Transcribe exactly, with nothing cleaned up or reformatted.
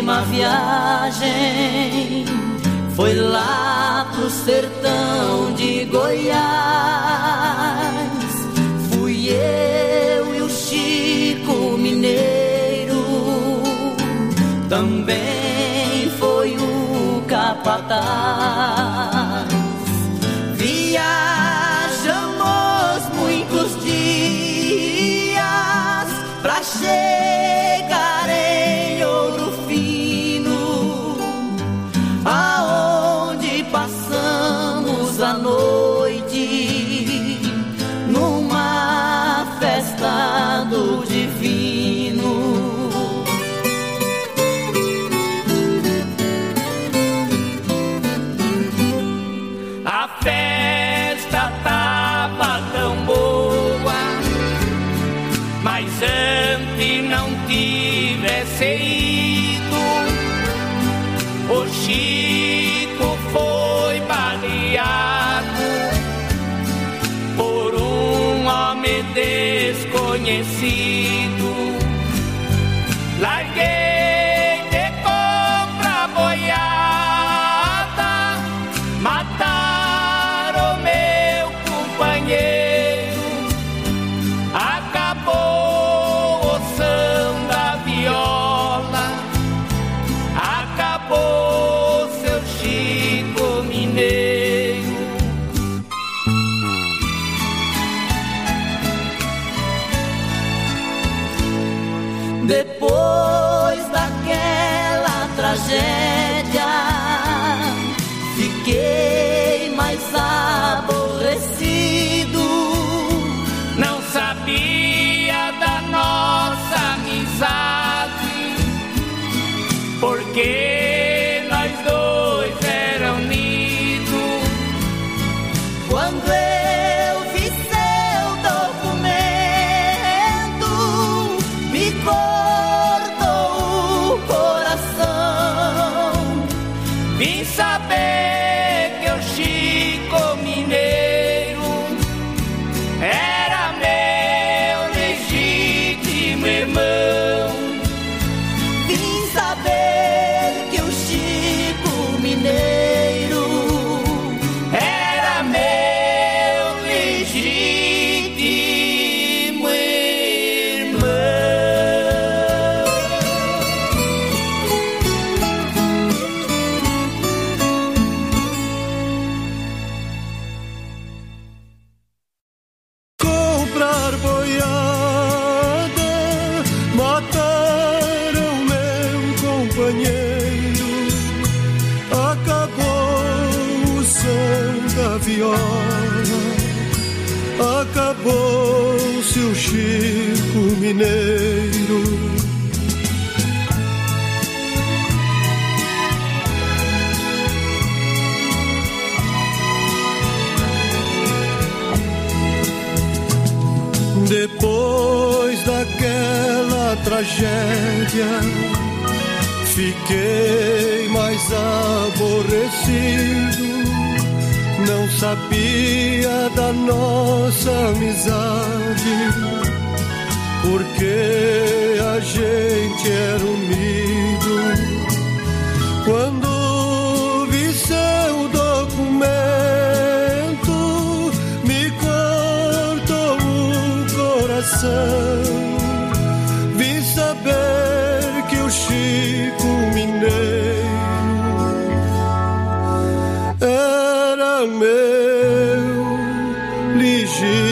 última viagem foi lá pro sertão de Goiás. Fui eu e o Chico Mineiro, também foi o capataz. Viajamos muitos dias pra chegar em Ouro Fino, aonde passamos a noite numa festa do divino. A festa tava tão boa, mas antes não tivesse ido, o Chico foi baleado por um homem desconhecido. Larguei de compra boiada, mataram meu companheiro, acabou o som da viola, acabou seu Chico Mineiro. Depois daquela tragédia, fiquei mais aborrecido. Não sabia da nossa amizade, porque nós dois eram unidos. Quando eu vi seu documento, me cortou o coração. Vim saber que o Chico Mineiro era meu legítimo irmão. Vim saber que o Chico Mineiro era meu legítimo irmão. Comprar boiada, mataram meu companheiro, acabou o som da viola, acabou-se o Chico Mineiro. Depois daquela tragédia, fiquei mais aborrecido. Não sabia da nossa amizade, porque a gente era unido. Quando vi seu documento, me cortou o coração. Vim saber que o Chico Mineiro era meu legítimo